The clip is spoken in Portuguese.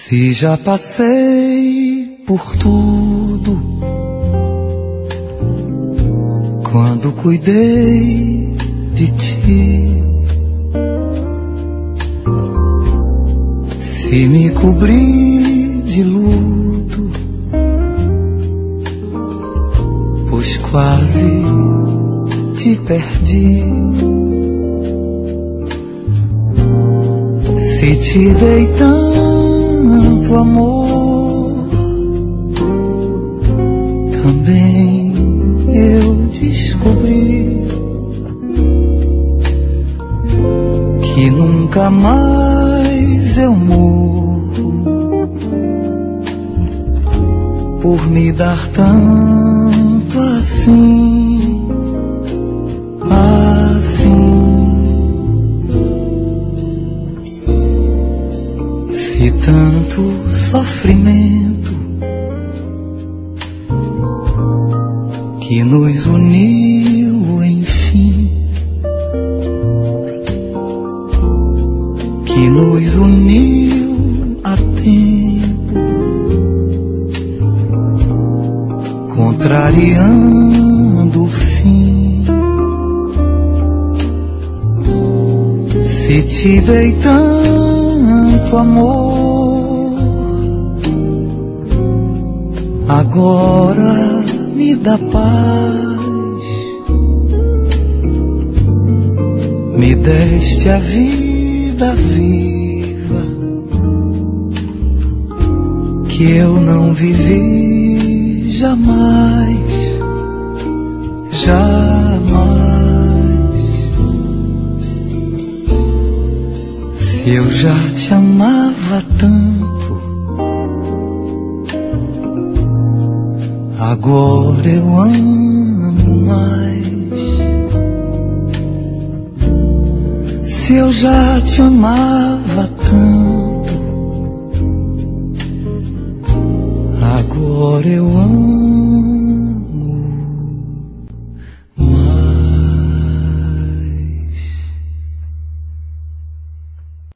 Se já passei por tudo quando cuidei de ti, se me cobri de luto, pois quase te perdi. Se te dei tanto amor, também eu descobri que nunca mais eu morro por me dar tanto assim, assim. Se tanto sofrimento que nos uniu, enfim, que nos uniu a tempo, contrariando o fim. Se te dei tanto amor, agora me dá paz. Me deste a vida viva que eu não vivi jamais, jamais. Se eu já te amava tanto, agora eu amo mais. Se eu já te amava tanto,